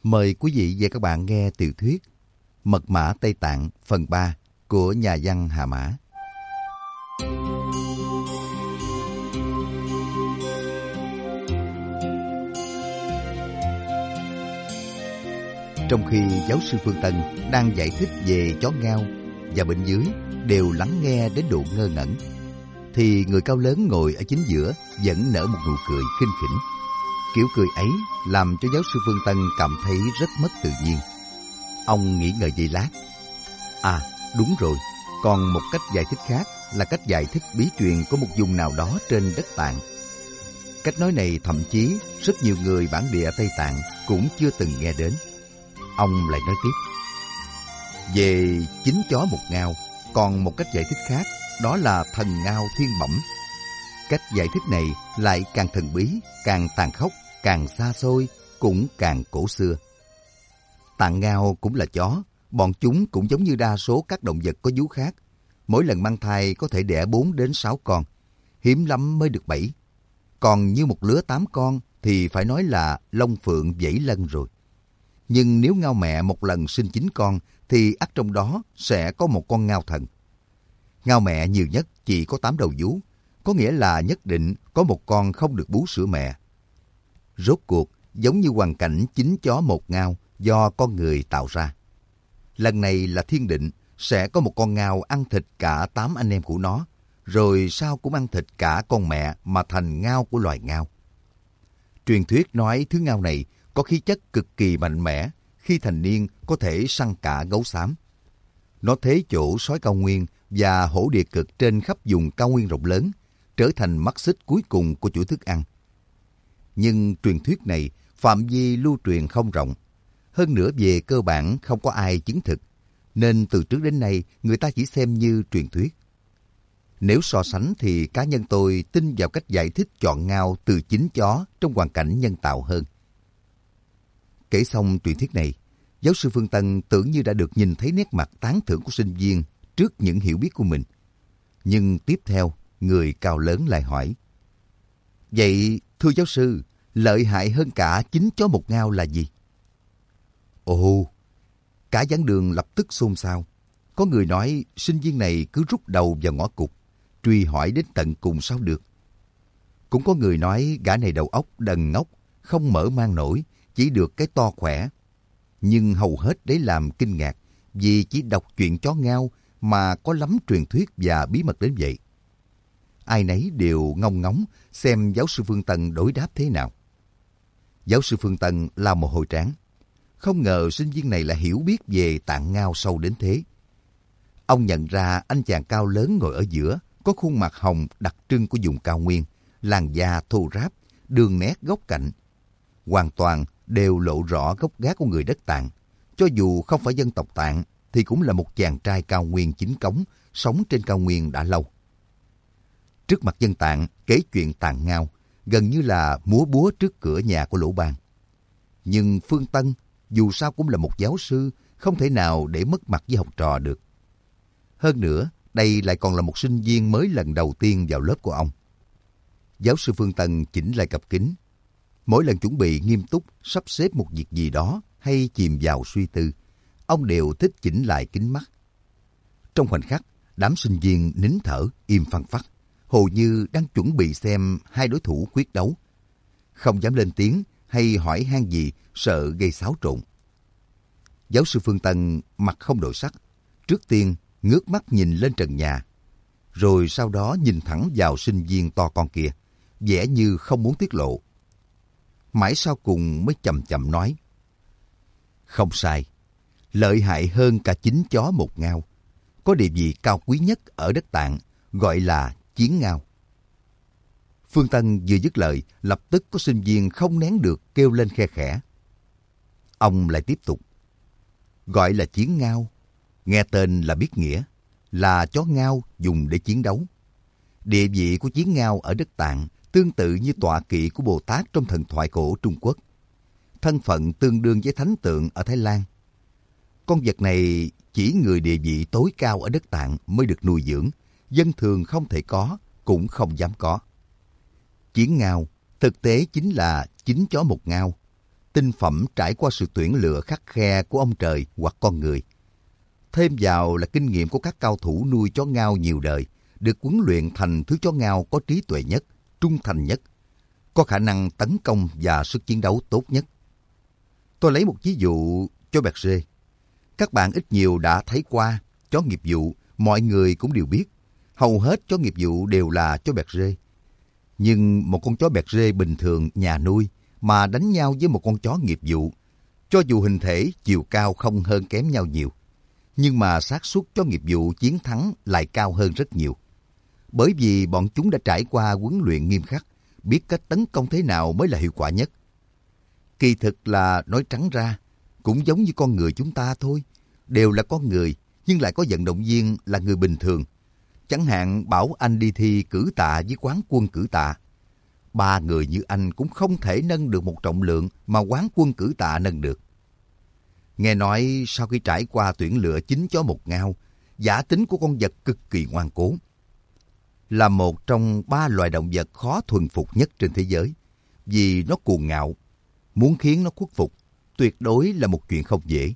Mời quý vị và các bạn nghe tiểu thuyết Mật mã Tây Tạng phần 3 của nhà văn Hà Mã. Trong khi giáo sư Phương Tân đang giải thích về chó ngao và bên dưới đều lắng nghe đến độ ngơ ngẩn, thì người cao lớn ngồi ở chính giữa vẫn nở một nụ cười khinh khỉnh. Kiểu cười ấy làm cho giáo sư Phương Tân cảm thấy rất mất tự nhiên. Ông nghĩ ngợi giây lát. À, đúng rồi, còn một cách giải thích khác là cách giải thích bí truyền của một vùng nào đó trên đất Tạng. Cách nói này thậm chí rất nhiều người bản địa Tây Tạng cũng chưa từng nghe đến. Ông lại nói tiếp. Về chín chó một ngao, còn một cách giải thích khác, đó là thần ngao thiên bẩm. Cách giải thích này lại càng thần bí, càng tàn khốc, càng xa xôi, cũng càng cổ xưa. Tạng ngao cũng là chó, bọn chúng cũng giống như đa số các động vật có vú khác. Mỗi lần mang thai có thể đẻ 4 đến 6 con, hiếm lắm mới được 7. Còn như một lứa 8 con thì phải nói là long phượng vẫy lân rồi. Nhưng nếu ngao mẹ một lần sinh 9 con thì ắt trong đó sẽ có một con ngao thần. Ngao mẹ nhiều nhất chỉ có 8 đầu vú, có nghĩa là nhất định có một con không được bú sữa mẹ. Rốt cuộc, giống như hoàn cảnh 9 chó một ngao do con người tạo ra. Lần này là thiên định, sẽ có một con ngao ăn thịt cả 8 anh em của nó, rồi sau cũng ăn thịt cả con mẹ mà thành ngao của loài ngao. Truyền thuyết nói thứ ngao này có khí chất cực kỳ mạnh mẽ, khi thành niên có thể săn cả gấu xám. Nó thế chỗ sói cao nguyên và hổ địa cực trên khắp vùng cao nguyên rộng lớn, trở thành mắt xích cuối cùng của chuỗi thức ăn. Nhưng truyền thuyết này phạm vi lưu truyền không rộng. Hơn nữa về cơ bản không có ai chứng thực, nên từ trước đến nay người ta chỉ xem như truyền thuyết. Nếu so sánh thì cá nhân tôi tin vào cách giải thích chọn ngao từ chính chó trong hoàn cảnh nhân tạo hơn. Kể xong truyền thuyết này, giáo sư Phương Tân tưởng như đã được nhìn thấy nét mặt tán thưởng của sinh viên trước những hiểu biết của mình. Nhưng tiếp theo, người cao lớn lại hỏi. Vậy, thưa giáo sư, lợi hại hơn cả 9 chó một ngao là gì? Ồ, cả giảng đường lập tức xôn xao. Có người nói sinh viên này cứ rút đầu vào ngõ cụt, truy hỏi đến tận cùng sao được. Cũng có người nói gã này đầu óc đần ngốc, không mở mang nổi, chỉ được cái to khỏe. Nhưng hầu hết đấy làm kinh ngạc, vì chỉ đọc chuyện chó ngao mà có lắm truyền thuyết và bí mật đến vậy. Ai nấy đều ngông ngóng xem giáo sư Phương Tân đối đáp thế nào. Giáo sư Phương Tân lau mồ hôi trán. Không ngờ sinh viên này lại hiểu biết về tạng ngao sâu đến thế. Ông nhận ra anh chàng cao lớn ngồi ở giữa, có khuôn mặt hồng đặc trưng của vùng cao nguyên, làn da thô ráp, đường nét góc cạnh. Hoàn toàn đều lộ rõ gốc gác của người đất Tạng. Cho dù không phải dân tộc Tạng, thì cũng là một chàng trai cao nguyên chính cống, sống trên cao nguyên đã lâu. Trước mặt dân Tạng, kể chuyện tạng ngao, gần như là múa búa trước cửa nhà của Lỗ Ban. Nhưng Phương Tân, dù sao cũng là một giáo sư, không thể nào để mất mặt với học trò được. Hơn nữa, đây lại còn là một sinh viên mới lần đầu tiên vào lớp của ông. Giáo sư Phương Tân chỉnh lại cặp kính. Mỗi lần chuẩn bị nghiêm túc sắp xếp một việc gì đó hay chìm vào suy tư, ông đều thích chỉnh lại kính mắt. Trong khoảnh khắc, đám sinh viên nín thở, im phăng phắc, hồ như đang chuẩn bị xem hai đối thủ quyết đấu. Không dám lên tiếng hay hỏi han gì, sợ gây xáo trộn. Giáo sư Phương Tân mặt không đổi sắc, trước tiên ngước mắt nhìn lên trần nhà, rồi sau đó nhìn thẳng vào sinh viên to con kia, vẻ như không muốn tiết lộ. Mãi sau cùng mới chậm chậm nói. Không sai, lợi hại hơn cả 9 chó một ngao. Có địa vị cao quý nhất ở đất Tạng, gọi là chiến ngao. Phương Tân vừa dứt lời, lập tức có sinh viên không nén được kêu lên khe khẽ. Ông lại tiếp tục. Gọi là chiến ngao, nghe tên là biết nghĩa, là chó ngao dùng để chiến đấu. Địa vị của chiến ngao ở đất Tạng tương tự như tọa kỵ của Bồ Tát trong thần thoại cổ Trung Quốc. Thân phận tương đương với thánh tượng ở Thái Lan. Con vật này chỉ người địa vị tối cao ở đất Tạng mới được nuôi dưỡng, dân thường không thể có, cũng không dám có. Chiến ngao thực tế chính là 9 chó một ngao. tinh phẩm trải qua sự tuyển lựa khắt khe của ông trời hoặc con người. Thêm vào là kinh nghiệm của các cao thủ nuôi chó ngao nhiều đời, được huấn luyện thành thứ chó ngao có trí tuệ nhất, trung thành nhất, có khả năng tấn công và sức chiến đấu tốt nhất. Tôi lấy một ví dụ chó Berger. Các bạn ít nhiều đã thấy qua, chó nghiệp vụ, mọi người cũng đều biết. Hầu hết chó nghiệp vụ đều là chó Berger. Nhưng một con chó Berger bình thường nhà nuôi mà đánh nhau với một con chó nghiệp vụ, cho dù hình thể, chiều cao không hơn kém nhau nhiều, nhưng mà xác suất chó nghiệp vụ chiến thắng lại cao hơn rất nhiều. Bởi vì bọn chúng đã trải qua huấn luyện nghiêm khắc, biết cách tấn công thế nào mới là hiệu quả nhất. Kỳ thực là nói trắng ra, cũng giống như con người chúng ta thôi. Đều là con người, nhưng lại có vận động viên là người bình thường. Chẳng hạn bảo anh đi thi cử tạ với quán quân cử tạ. 3 người như anh cũng không thể nâng được một trọng lượng mà quán quân cử tạ nâng được. Nghe nói sau khi trải qua tuyển lựa 9 chó một ngao, giả tính của con vật cực kỳ ngoan cố. Là một trong 3 loài động vật khó thuần phục nhất trên thế giới, vì nó cuồng ngạo. Muốn khiến nó khuất phục, tuyệt đối là một chuyện không dễ.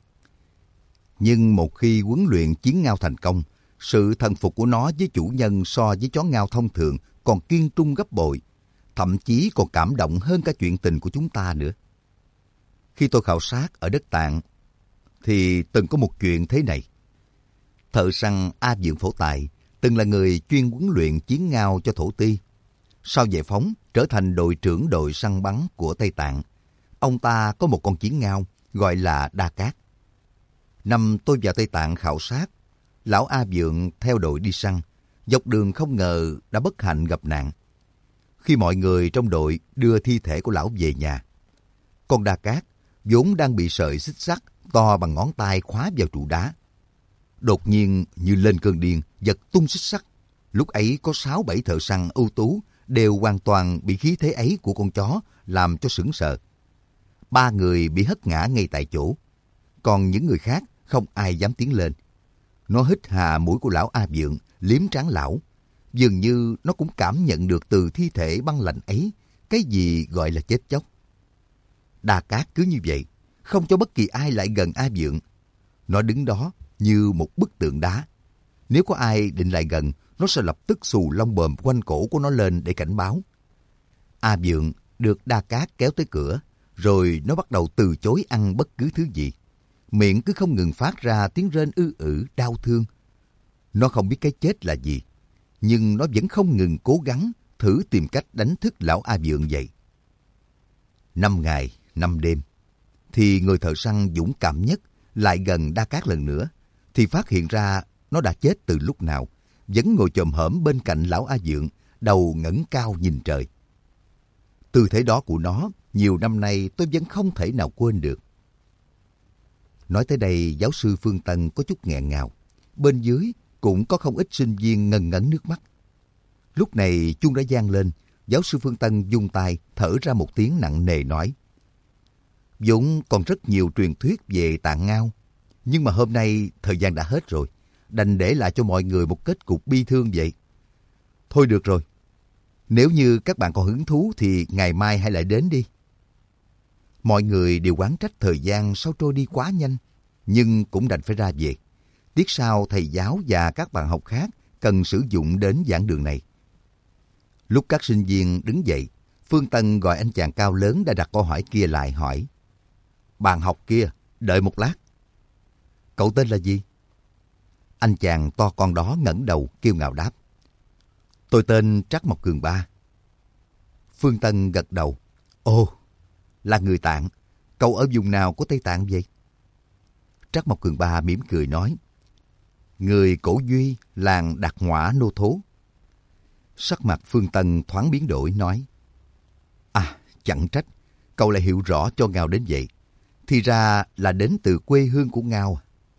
Nhưng một khi huấn luyện chiến ngao thành công, sự thần phục của nó với chủ nhân so với chó ngao thông thường còn kiên trung gấp bội, thậm chí còn cảm động hơn cả chuyện tình của chúng ta nữa. Khi tôi khảo sát ở đất Tạng, thì từng có một chuyện thế này. Thợ săn A Dượng Phổ Tài từng là người chuyên huấn luyện chiến ngao cho thổ ti. Sau giải phóng, trở thành đội trưởng đội săn bắn của Tây Tạng. Ông ta có một con chiến ngao gọi là Đa Cát. Năm tôi vào Tây Tạng khảo sát, lão A Dượng theo đội đi săn, dọc đường không ngờ đã bất hạnh gặp nạn. Khi mọi người trong đội đưa thi thể của lão về nhà, con Đa Cát vốn đang bị sợi xích sắt to bằng ngón tay khóa vào trụ đá. Đột nhiên như lên cơn điên, giật tung xích sắt. Lúc ấy có 6-7 thợ săn ưu tú đều hoàn toàn bị khí thế ấy của con chó làm cho sững sờ. 3 người bị hất ngã ngay tại chỗ, còn những người khác không ai dám tiến lên. Nó hít hà mũi của lão A Dượng, liếm trán lão. Dường như nó cũng cảm nhận được từ thi thể băng lạnh ấy cái gì gọi là chết chóc. Đa Cát cứ như vậy, không cho bất kỳ ai lại gần A Dượng. Nó đứng đó như một bức tượng đá. Nếu có ai định lại gần, nó sẽ lập tức xù lông bờm quanh cổ của nó lên để cảnh báo. A Dượng được Đa Cát kéo tới cửa, rồi nó bắt đầu từ chối ăn bất cứ thứ gì. Miệng cứ không ngừng phát ra tiếng rên đau thương. Nó không biết cái chết là gì, nhưng nó vẫn không ngừng cố gắng thử tìm cách đánh thức lão A Dượng dậy. 5 ngày, 5 đêm, thì người thợ săn dũng cảm nhất lại gần Đa Cát lần nữa, thì phát hiện ra nó đã chết từ lúc nào, vẫn ngồi chồm hổm bên cạnh lão A Dượng, đầu ngẩng cao nhìn trời. Tư thế đó của nó, nhiều năm nay tôi vẫn không thể nào quên được. Nói tới đây, giáo sư Phương Tân có chút nghẹn ngào. Bên dưới cũng có không ít sinh viên ngần ngấn nước mắt. Lúc này chuông đã vang lên, giáo sư Phương Tân vung tay thở ra một tiếng nặng nề nói: vốn còn rất nhiều truyền thuyết về Tạng Ngao, nhưng mà hôm nay thời gian đã hết rồi, đành để lại cho mọi người một kết cục bi thương vậy. Thôi được rồi, nếu như các bạn còn hứng thú thì ngày mai hãy lại đến đi. Mọi người đều oán trách thời gian sao trôi đi quá nhanh, nhưng cũng đành phải ra về. Tiết sau thầy giáo và các bạn học khác cần sử dụng đến giảng đường này. Lúc các sinh viên đứng dậy, Phương Tân gọi anh chàng cao lớn đã đặt câu hỏi kia lại hỏi: bạn học kia, đợi một lát. Cậu tên là gì? Anh chàng to con đó ngẩng đầu kiêu ngạo đáp: tôi tên Trắc Mộc Cường Ba. Phương Tân gật đầu: ồ, là người Tạng. Cậu ở vùng nào của Tây Tạng vậy? Trắc Mộc Cường Ba mỉm cười nói: người Cổ Duy, làng Đạt Ngoã Nô Thố. Sắc mặt Phương Tân thoáng biến đổi nói: à, chẳng trách cậu lại hiểu rõ cho Ngao đến vậy. Thì ra là đến từ quê hương của Ngao.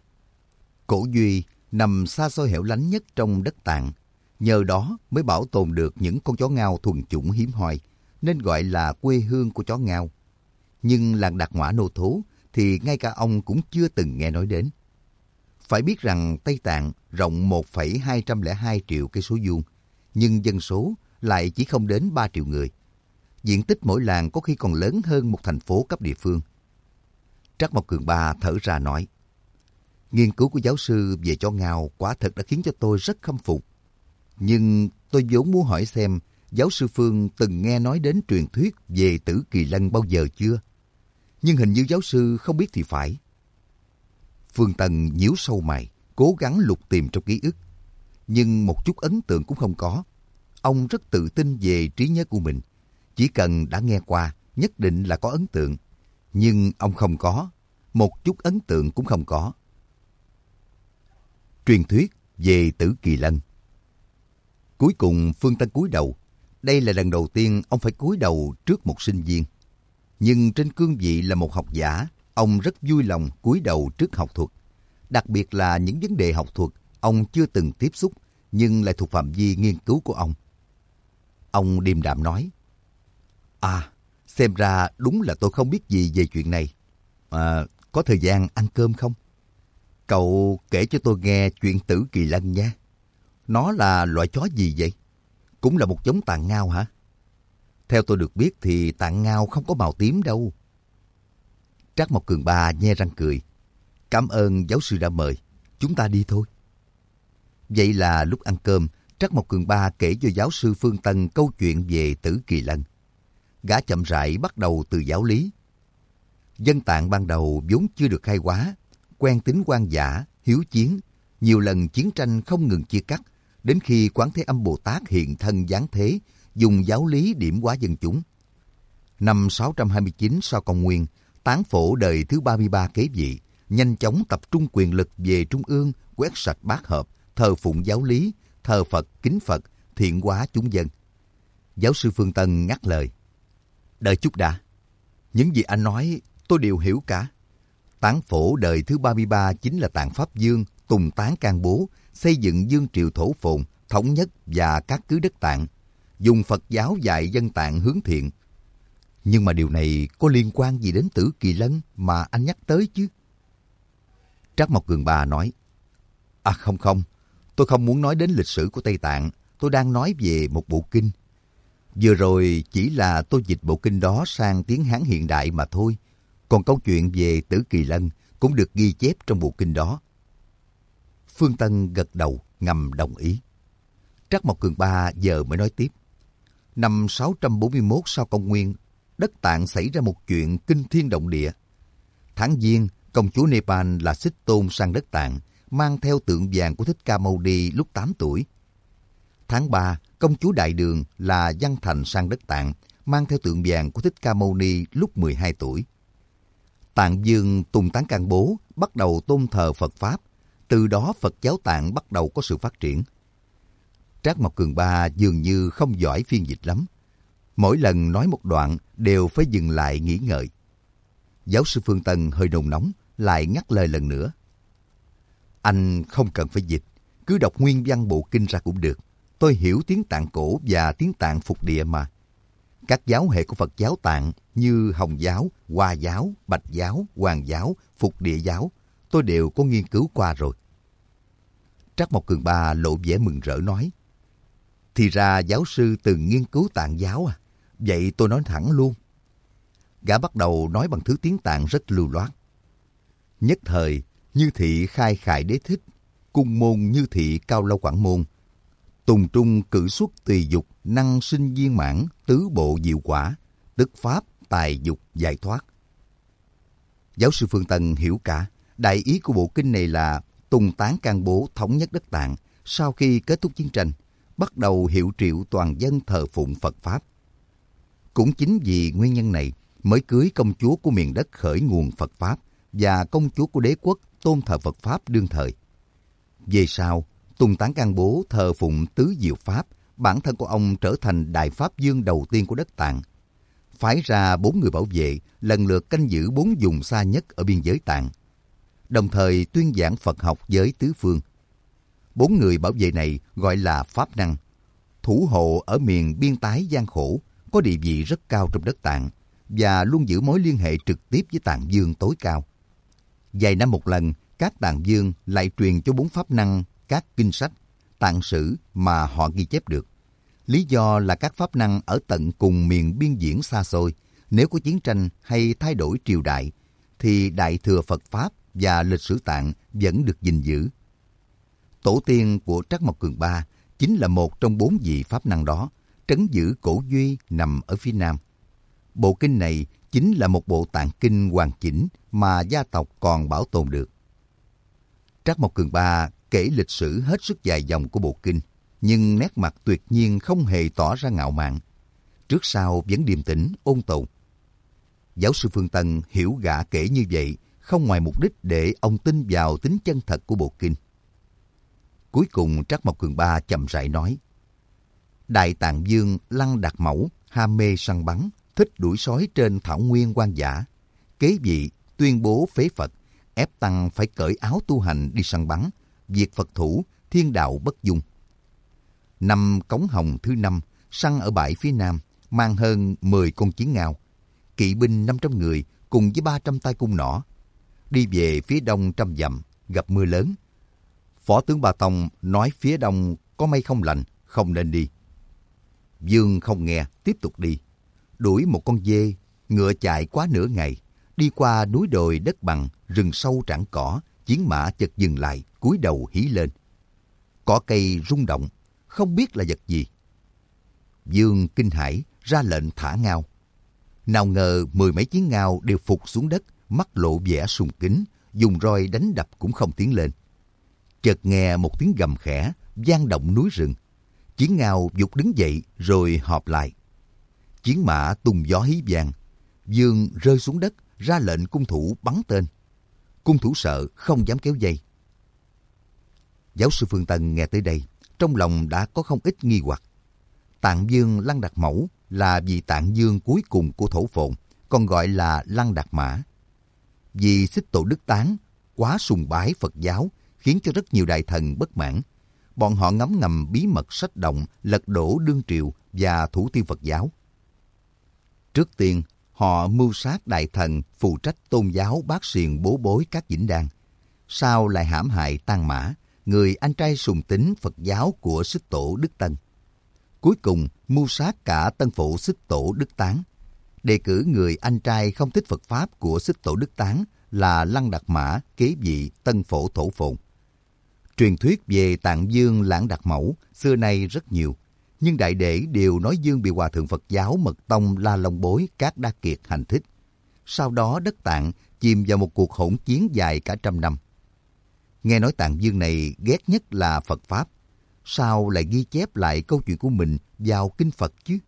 Cổ Duy nằm xa xôi hẻo lánh nhất trong đất Tạng. Nhờ đó mới bảo tồn được những con chó Ngao thuần chủng hiếm hoi, nên gọi là quê hương của chó Ngao. Nhưng làng Đạt Ngoã Nô Thố thì ngay cả ông cũng chưa từng nghe nói đến. Phải biết rằng Tây Tạng rộng 1,202 triệu cây số vuông, nhưng dân số lại chỉ không đến 3 triệu người. diện tích mỗi làng có khi còn lớn hơn một thành phố cấp địa phương. Trắc Mộc Cường Ba thở ra nói, nghiên cứu của giáo sư về chó ngao quả thật đã khiến cho tôi rất khâm phục. Nhưng tôi vốn muốn hỏi xem giáo sư Phương từng nghe nói đến truyền thuyết về Tử Kỳ Lân bao giờ chưa? Nhưng hình như giáo sư không biết thì phải. Phương Tân nhíu sâu mày, cố gắng lục tìm trong ký ức. Nhưng một chút ấn tượng cũng không có. Ông rất tự tin về trí nhớ của mình. Chỉ cần đã nghe qua, nhất định là có ấn tượng. Nhưng ông không có, một chút ấn tượng cũng không có. Truyền thuyết về Tử Kỳ Lân. Cuối cùng Phương Tân cúi đầu. Đây là lần đầu tiên ông phải cúi đầu trước một sinh viên. Nhưng trên cương vị là một học giả, ông rất vui lòng cúi đầu trước học thuật. Đặc biệt là những vấn đề học thuật ông chưa từng tiếp xúc, nhưng lại thuộc phạm vi nghiên cứu của ông. Ông điềm đạm nói, xem ra đúng là tôi không biết gì về chuyện này. Có thời gian ăn cơm không? Cậu kể cho tôi nghe chuyện Tử Kỳ Lân nha. Nó là loại chó gì vậy? Cũng là một giống tạng ngao hả? Theo tôi được biết thì tạng ngao không có màu tím đâu. Trắc Mộc Cường Ba nhe răng cười. Cảm ơn giáo sư đã mời. Chúng ta đi thôi. Vậy là lúc ăn cơm, Trắc Mộc Cường Ba kể cho giáo sư Phương Tân câu chuyện về Tử Kỳ Lân. Gã chậm rãi bắt đầu từ giáo lý. Dân Tạng ban đầu vốn chưa được khai hóa, quen tính hoang dã, hiếu chiến, nhiều lần chiến tranh không ngừng chia cắt, đến khi Quán Thế Âm Bồ Tát hiện thân giáng thế, dùng giáo lý điểm hóa dân chúng. Năm 629 sau công nguyên, Tán Phổ đời thứ 33 kế vị, nhanh chóng tập trung quyền lực về trung ương, quét sạch bát hợp, thờ phụng giáo lý, thờ Phật, kính Phật, thiện hóa chúng dân. Giáo sư Phương Tân ngắt lời. Đợi chút đã. Những gì anh nói tôi đều hiểu cả. Tán Phổ đời thứ 33 chính là Tạng Pháp Dương, Tùng Tán Can Bố, xây dựng vương triều thổ phồn, thống nhất và các cứ đất Tạng, dùng Phật giáo dạy dân Tạng hướng thiện. Nhưng mà điều này có liên quan gì đến Tử Kỳ Lân mà anh nhắc tới chứ? Trắc Mộc Cường Ba nói, không, tôi không muốn nói đến lịch sử của Tây Tạng, tôi đang nói về một bộ kinh. Vừa rồi chỉ là tôi dịch bộ kinh đó sang tiếng Hán hiện đại mà thôi, còn câu chuyện về Tử Kỳ Lân cũng được ghi chép trong bộ kinh đó. Phương Tân gật đầu, ngầm đồng ý. Trắc Mộc Cường Ba giờ mới nói tiếp. Năm 641 sau công nguyên, đất Tạng xảy ra một chuyện kinh thiên động địa. Tháng Giêng, công chúa Nepal là Xích Tôn sang đất Tạng, mang theo tượng vàng của Thích Ca Mâu Ni lúc 8 tuổi. Tháng 3, công chúa Đại Đường là Văn Thành sang đất Tạng, mang theo tượng vàng của Thích Ca Mâu Ni lúc 12 tuổi. Tạng Dương Tùng Tán Can Bố bắt đầu tôn thờ Phật Pháp, từ đó Phật giáo Tạng bắt đầu có sự phát triển. Trác Mộc Cường Ba dường như không giỏi phiên dịch lắm. Mỗi lần nói một đoạn đều phải dừng lại nghỉ ngợi. Giáo sư Phương Tân hơi nôn nóng, lại ngắt lời lần nữa. Anh không cần phải dịch, cứ đọc nguyên văn bộ kinh ra cũng được. Tôi hiểu tiếng Tạng cổ và tiếng Tạng phục địa mà. Các giáo hệ của Phật giáo Tạng như Hồng giáo, Hoa giáo, Bạch giáo, Hoàng giáo, Phục địa giáo, tôi đều có nghiên cứu qua rồi. Trác Mộc Cường Ba lộ vẻ mừng rỡ nói. Thì ra giáo sư từng nghiên cứu Tạng giáo à? Vậy tôi nói thẳng luôn. Gã bắt đầu nói bằng thứ tiếng Tạng rất lưu loát. Nhất thời, Như Thị khai khải đế thích, cung môn Như Thị cao lâu quảng môn. Tùng trung cử xuất tùy dục, năng sinh viên mãn, tứ bộ diệu quả, tức pháp, tài dục, giải thoát. Giáo sư Phương Tân hiểu cả. Đại ý của bộ kinh này là Tùng Tán Can Bố thống nhất đất Tạng, sau khi kết thúc chiến tranh, bắt đầu hiệu triệu toàn dân thờ phụng Phật Pháp. Cũng chính vì nguyên nhân này mới cưới công chúa của miền đất khởi nguồn Phật Pháp và công chúa của đế quốc tôn thờ Phật Pháp đương thời. Về sau, Tùng Tán Can Bố thờ phụng tứ diệu Pháp, bản thân của ông trở thành Đại Pháp Dương đầu tiên của đất Tạng. Phái ra 4 người bảo vệ, lần lượt canh giữ 4 vùng xa nhất ở biên giới Tạng, đồng thời tuyên giảng Phật học với tứ phương. 4 người bảo vệ này gọi là Pháp Năng, thủ hộ ở miền biên tái gian khổ, có địa vị rất cao trong đất Tạng và luôn giữ mối liên hệ trực tiếp với Tạng Dương tối cao. Vài năm một lần, các Tạng Dương lại truyền cho 4 Pháp Năng các kinh sách, tạng sử mà họ ghi chép được. Lý do là các pháp năng ở tận cùng miền biên viễn xa xôi, nếu có chiến tranh hay thay đổi triều đại, thì Đại Thừa Phật Pháp và lịch sử Tạng vẫn được gìn giữ. Tổ tiên của Trắc Mộc Cường Ba chính là một trong 4 vị pháp năng đó, trấn giữ cổ Duy nằm ở phía nam. Bộ kinh này chính là một bộ tạng kinh hoàn chỉnh mà gia tộc còn bảo tồn được. Trắc Mộc Cường Ba kể lịch sử hết sức dài dòng của bộ kinh, nhưng nét mặt tuyệt nhiên không hề tỏ ra ngạo mạn. Trước sau vẫn điềm tĩnh, ôn tồn. Giáo sư Phương Tân hiểu gã kể như vậy không ngoài mục đích để ông tin vào tính chân thật của bộ kinh. Cuối cùng Trắc Mộc Cường Ba chậm rãi nói: Đại Tạng Vương Lăng Đạt Mẫu ham mê săn bắn, thích đuổi sói trên thảo nguyên hoang dã. Kế vị tuyên bố phế Phật, ép tăng phải cởi áo tu hành đi săn bắn, diệt Phật thủ, thiên đạo bất dung. Năm Cống Hồng thứ 5, săn ở bãi phía nam, mang hơn 10 con chiến ngao, kỵ binh 500 người cùng với 300 tay cung nỏ. Đi về phía đông 100 dặm, gặp mưa lớn. Phó tướng Ba Tông nói phía đông có mây không lành, không nên đi. Dương không nghe, tiếp tục đi. Đuổi một con dê, ngựa chạy quá nửa ngày, đi qua núi đồi đất bằng, rừng sâu trảng cỏ, chiến mã chợt dừng lại, cúi đầu hí lên. Cỏ cây rung động, không biết là vật gì. Dương kinh hãi ra lệnh thả ngao. Nào ngờ 10 mấy chiến ngao đều phục xuống đất, mắt lộ vẻ sùng kính, dùng roi đánh đập cũng không tiến lên. Chợt nghe một tiếng gầm khẽ, vang động núi rừng. Chiến ngao vụt đứng dậy rồi họp lại. Chiến mã tung gió hí vang. Dương rơi xuống đất, ra lệnh cung thủ bắn tên. Cung thủ sợ, không dám kéo dây. Giáo sư Phương Tân nghe tới đây, trong lòng đã có không ít nghi hoặc. Tạng Vương Lăng Đạt Mẫu là vị Tạng Vương cuối cùng của Thổ Phồn, còn gọi là Lăng Đạt Mã. Vì Xích Tổ Đức Tán quá sùng bái Phật giáo, khiến cho rất nhiều đại thần bất mãn. Bọn họ ngấm ngầm bí mật sách động, lật đổ đương triều và thủ tiêu Phật giáo. Trước tiên, họ mưu sát đại thần phụ trách tôn giáo bát xiền bố bối các dĩnh đan. Sau lại hãm hại Tang Mã, người anh trai sùng tín Phật giáo của Xích Tổ Đức Tân. Cuối cùng, mưu sát cả tân phụ Xích Tổ Đức Tán. Đề cử người anh trai không thích Phật Pháp của Xích Tổ Đức Tán là Lăng Đạt Mã kế vị tân phổ Thổ Phồn. Truyền thuyết về Tạng Vương Lăng Đạt Mẫu xưa nay rất nhiều, nhưng đại để đều nói Dương bị Hòa Thượng Phật giáo Mật Tông La Long Bối Cát Đa Kiệt hành thích. Sau đó đất Tạng chìm vào một cuộc hỗn chiến dài cả 100 năm. Nghe nói Tạng Vương này ghét nhất là Phật Pháp, sao lại ghi chép lại câu chuyện của mình vào kinh Phật chứ?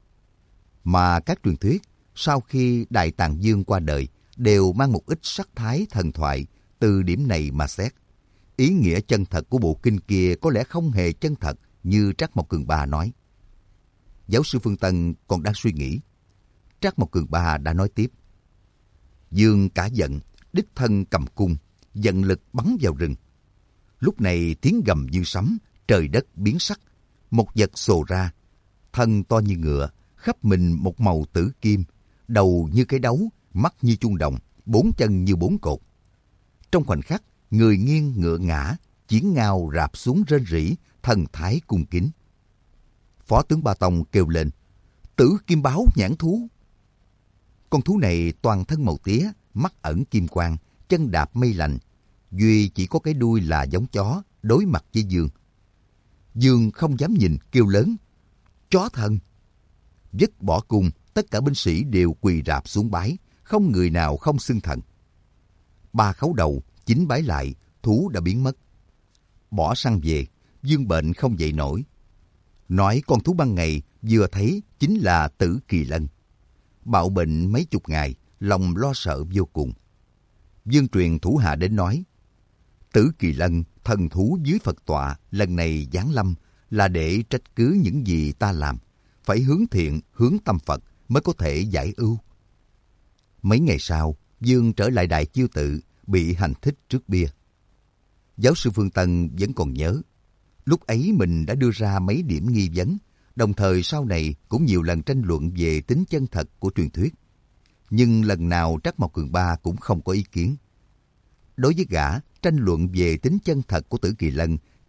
Mà các truyền thuyết sau khi Đại Tạng Vương qua đời đều mang một ít sắc thái thần thoại, từ điểm này mà xét. Ý nghĩa chân thật của bộ kinh kia có lẽ không hề chân thật như Trắc Mộc Cường Ba nói. Giáo sư Phương Tân còn đang suy nghĩ. Trắc Mộc Cường Ba đã nói tiếp. Dương cả giận, đích thân cầm cung, dần lực bắn vào rừng. Lúc này tiếng gầm như sấm, trời đất biến sắc. Một vật xồ ra, thân to như ngựa, khắp mình một màu tử kim, đầu như cái đấu, mắt như chuông đồng, 4 chân như 4 cột. Trong khoảnh khắc, người nghiêng ngựa ngã, chiến ngao rạp xuống rên rỉ, thần thái cung kính. Phó tướng Ba Tông kêu lên, Tử Kim Báo nhãn thú. Con thú này toàn thân màu tía, mắt ẩn kim quang, chân đạp mây lành, duy chỉ có cái đuôi là giống chó, đối mặt với Dương. Dương không dám nhìn, kêu lớn, chó thần. Vứt bỏ cung, tất cả binh sĩ đều quỳ rạp xuống bái, không người nào không xưng thần. 3 khấu đầu, 9 bái lại, thú đã biến mất. Bỏ săn về, Dương bệnh không dậy nổi. Nói con thú ban ngày vừa thấy chính là Tử Kỳ Lân. Bạo bệnh mấy chục ngày, lòng lo sợ vô cùng. Dương truyền thủ hạ đến nói, Tử Kỳ Lân, thần thú dưới Phật tọa, lần này giáng lâm là để trách cứ những gì ta làm. Phải hướng thiện, hướng tâm Phật mới có thể giải ưu. Mấy ngày sau, Dương trở lại Đại Chiêu Tự, bị hành thích trước bia. Giáo sư Phương Tân vẫn còn nhớ. Lúc ấy mình đã đưa ra mấy điểm nghi vấn, đồng thời sau này cũng nhiều lần tranh luận về tính chân thật của truyền thuyết. Nhưng lần nào Trắc Mộc Cường Ba cũng không có ý kiến. Đối với gã, tranh luận về tính chân thật của Tử Kỳ Lân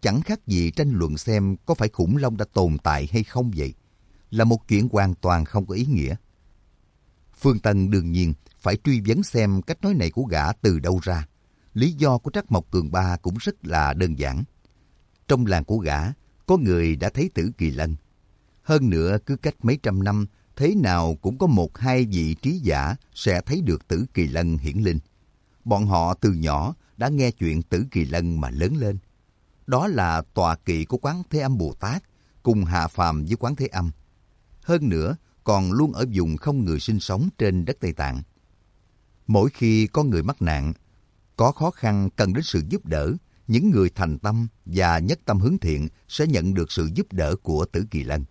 chẳng khác gì tranh luận xem có phải khủng long đã tồn tại hay không vậy. Là một chuyện hoàn toàn không có ý nghĩa. Phương Tân đương nhiên phải truy vấn xem cách nói này của gã từ đâu ra. Lý do của Trắc Mộc Cường Ba cũng rất là đơn giản. Trong làng của gã, có người đã thấy Tử Kỳ Lân. Hơn nữa, cứ cách mấy trăm năm, thế nào cũng có một hai vị trí giả sẽ thấy được Tử Kỳ Lân hiển linh. Bọn họ từ nhỏ đã nghe chuyện Tử Kỳ Lân mà lớn lên. Đó là tọa kỵ của Quán Thế Âm Bồ Tát, cùng hạ phàm với Quán Thế Âm. Hơn nữa, còn luôn ở vùng không người sinh sống trên đất Tây Tạng. Mỗi khi có người mắc nạn, có khó khăn cần đến sự giúp đỡ, những người thành tâm và nhất tâm hướng thiện sẽ nhận được sự giúp đỡ của Tử Kỳ Lân.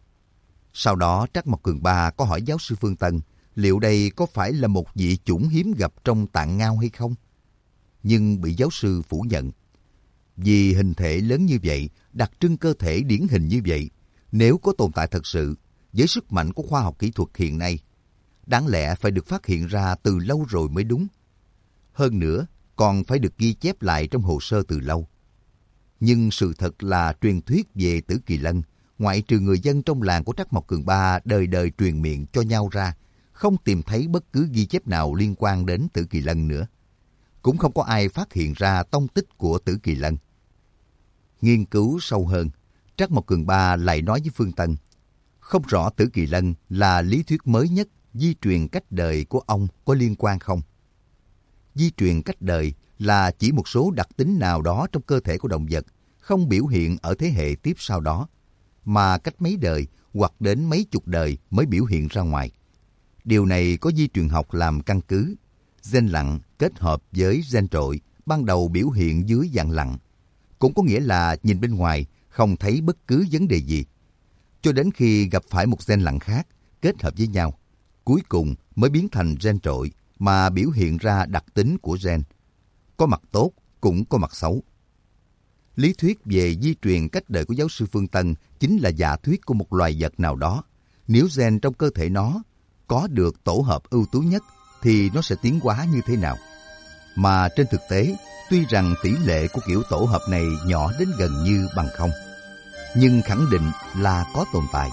Sau đó Trắc Mộc Cường Ba có hỏi giáo sư Phương Tân liệu đây có phải là một vị chủng hiếm gặp trong Tạng Ngao hay không? Nhưng bị giáo sư phủ nhận. Vì hình thể lớn như vậy, đặc trưng cơ thể điển hình như vậy, nếu có tồn tại thật sự, với sức mạnh của khoa học kỹ thuật hiện nay, đáng lẽ phải được phát hiện ra từ lâu rồi mới đúng. Hơn nữa, còn phải được ghi chép lại trong hồ sơ từ lâu. Nhưng sự thật là truyền thuyết về Tử Kỳ Lân, ngoại trừ người dân trong làng của Trắc Mộc Cường Ba đời đời truyền miệng cho nhau ra, không tìm thấy bất cứ ghi chép nào liên quan đến Tử Kỳ Lân nữa. Cũng không có ai phát hiện ra tông tích của Tử Kỳ Lân. Nghiên cứu sâu hơn, Trắc Mộc Cường Ba lại nói với Phương Tân, không rõ Tử Kỳ Lân là lý thuyết mới nhất, di truyền cách đời của ông có liên quan không? Di truyền cách đời là chỉ một số đặc tính nào đó trong cơ thể của động vật, không biểu hiện ở thế hệ tiếp sau đó, mà cách mấy đời hoặc đến mấy chục đời mới biểu hiện ra ngoài. Điều này có di truyền học làm căn cứ. Gen lặng kết hợp với gen trội ban đầu biểu hiện dưới dạng lặng. Cũng có nghĩa là nhìn bên ngoài không thấy bất cứ vấn đề gì. Cho đến khi gặp phải một gen lặng khác kết hợp với nhau, cuối cùng mới biến thành gen trội mà biểu hiện ra đặc tính của gen. Có mặt tốt cũng có mặt xấu. Lý thuyết về di truyền cách đời của giáo sư Phương Tân chính là giả thuyết của một loài vật nào đó. Nếu gen trong cơ thể nó có được tổ hợp ưu tú nhất thì nó sẽ tiến hóa như thế nào? Mà trên thực tế, tuy rằng tỷ lệ của kiểu tổ hợp này nhỏ đến gần như bằng không, nhưng khẳng định là có tồn tại.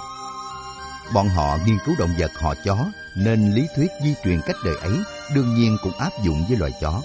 Bọn họ nghiên cứu động vật họ chó, nên lý thuyết di truyền cách đời ấy đương nhiên cũng áp dụng với loài chó.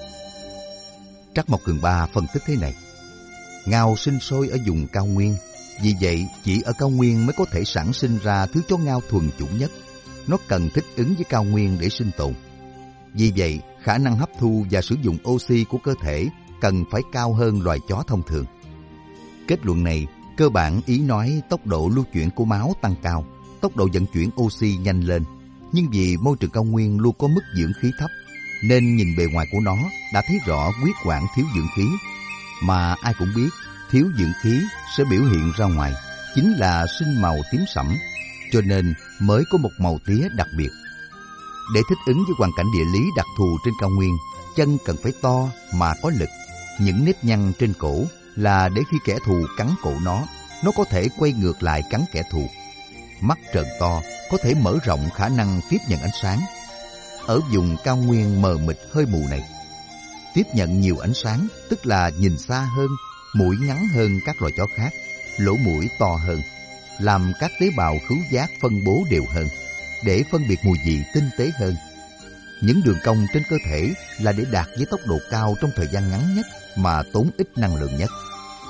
Trắc Mộc Cường Ba phân tích thế này. Ngao sinh sôi ở vùng cao nguyên, vì vậy chỉ ở cao nguyên mới có thể sản sinh ra thứ chó ngao thuần chủng nhất. Nó cần thích ứng với cao nguyên để sinh tồn. Vì vậy, khả năng hấp thu và sử dụng oxy của cơ thể cần phải cao hơn loài chó thông thường. Kết luận này cơ bản ý nói tốc độ lưu chuyển của máu tăng cao, tốc độ vận chuyển oxy nhanh lên. Nhưng vì môi trường cao nguyên luôn có mức dưỡng khí thấp, nên nhìn bề ngoài của nó đã thấy rõ huyết quản thiếu dưỡng khí. Mà ai cũng biết, thiếu dưỡng khí sẽ biểu hiện ra ngoài, chính là sinh màu tím sẫm, cho nên mới có một màu tía đặc biệt. Để thích ứng với hoàn cảnh địa lý đặc thù trên cao nguyên, chân cần phải to mà có lực. Những nếp nhăn trên cổ là để khi kẻ thù cắn cổ nó có thể quay ngược lại cắn kẻ thù. Mắt trợn to có thể mở rộng khả năng tiếp nhận ánh sáng. Ở vùng cao nguyên mờ mịt hơi mù này, tiếp nhận nhiều ánh sáng tức là nhìn xa hơn, mũi ngắn hơn các loài chó khác, lỗ mũi to hơn, làm các tế bào khứu giác phân bố đều hơn, để phân biệt mùi vị tinh tế hơn. Những đường cong trên cơ thể là để đạt với tốc độ cao trong thời gian ngắn nhất mà tốn ít năng lượng nhất.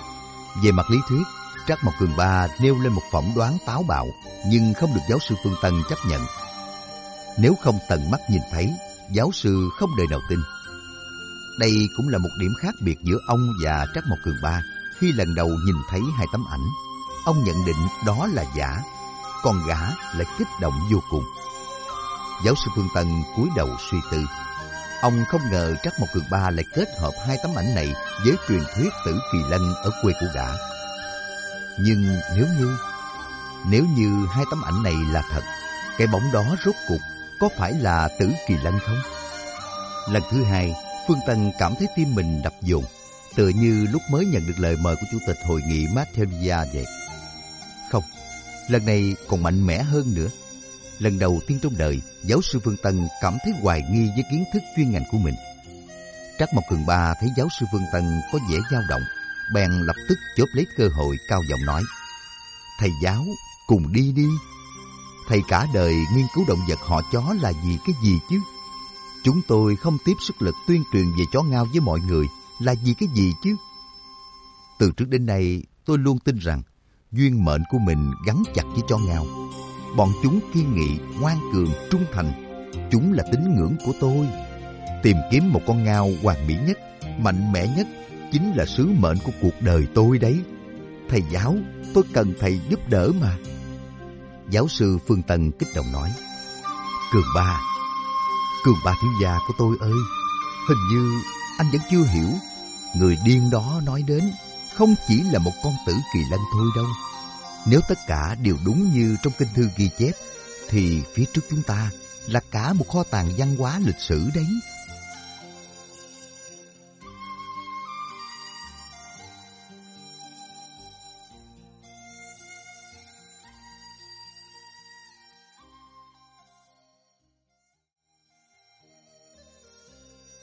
Về mặt lý thuyết, Trắc Mộc Cường Ba nêu lên một phỏng đoán táo bạo, nhưng không được giáo sư Phương Tân chấp nhận. Nếu không tận mắt nhìn thấy, giáo sư không đời nào tin. Đây cũng là một điểm khác biệt giữa ông và Trắc Mộc Cường Ba. Khi lần đầu nhìn thấy hai tấm ảnh, ông nhận định đó là giả, còn gã lại kích động vô cùng. Giáo sư Phương Tân cúi đầu suy tư. Ông không ngờ Trắc Mộc Cường Ba lại kết hợp hai tấm ảnh này với truyền thuyết Tử Kỳ Lân ở quê của gã. Nhưng nếu như hai tấm ảnh này là thật, cái bóng đó rốt cuộc có phải là Tử Kỳ Lân không? Lần thứ hai, Phương Tân cảm thấy tim mình đập dồn, tựa như lúc mới nhận được lời mời của chủ tịch hội nghị Materia vậy. Không, lần này còn mạnh mẽ hơn nữa. Lần đầu tiên trong đời, giáo sư Phương Tân cảm thấy hoài nghi với kiến thức chuyên ngành của mình. Trắc Mộc Cường Ba thấy giáo sư Phương Tân có vẻ dao động, bèn lập tức chớp lấy cơ hội cao giọng nói: thầy giáo, cùng đi đi. Thầy cả đời nghiên cứu động vật họ chó là vì cái gì chứ? Chúng tôi không tiếp sức lực tuyên truyền về chó ngao với mọi người là vì cái gì chứ? Từ trước đến nay, tôi luôn tin rằng duyên mệnh của mình gắn chặt với chó ngao. Bọn chúng kiên nghị, ngoan cường, trung thành. Chúng là tín ngưỡng của tôi. Tìm kiếm một con ngao hoàn mỹ nhất, mạnh mẽ nhất chính là sứ mệnh của cuộc đời tôi đấy. Thầy giáo, tôi cần thầy giúp đỡ mà. Giáo sư Phương Tân kích động nói: Cường ba thiếu gia của tôi ơi, hình như anh vẫn chưa hiểu. Người điên đó nói đến không chỉ là một con tử kỳ lân thôi đâu. Nếu tất cả đều đúng như trong kinh thư ghi chép, thì phía trước chúng ta là cả một kho tàng văn hóa lịch sử đấy.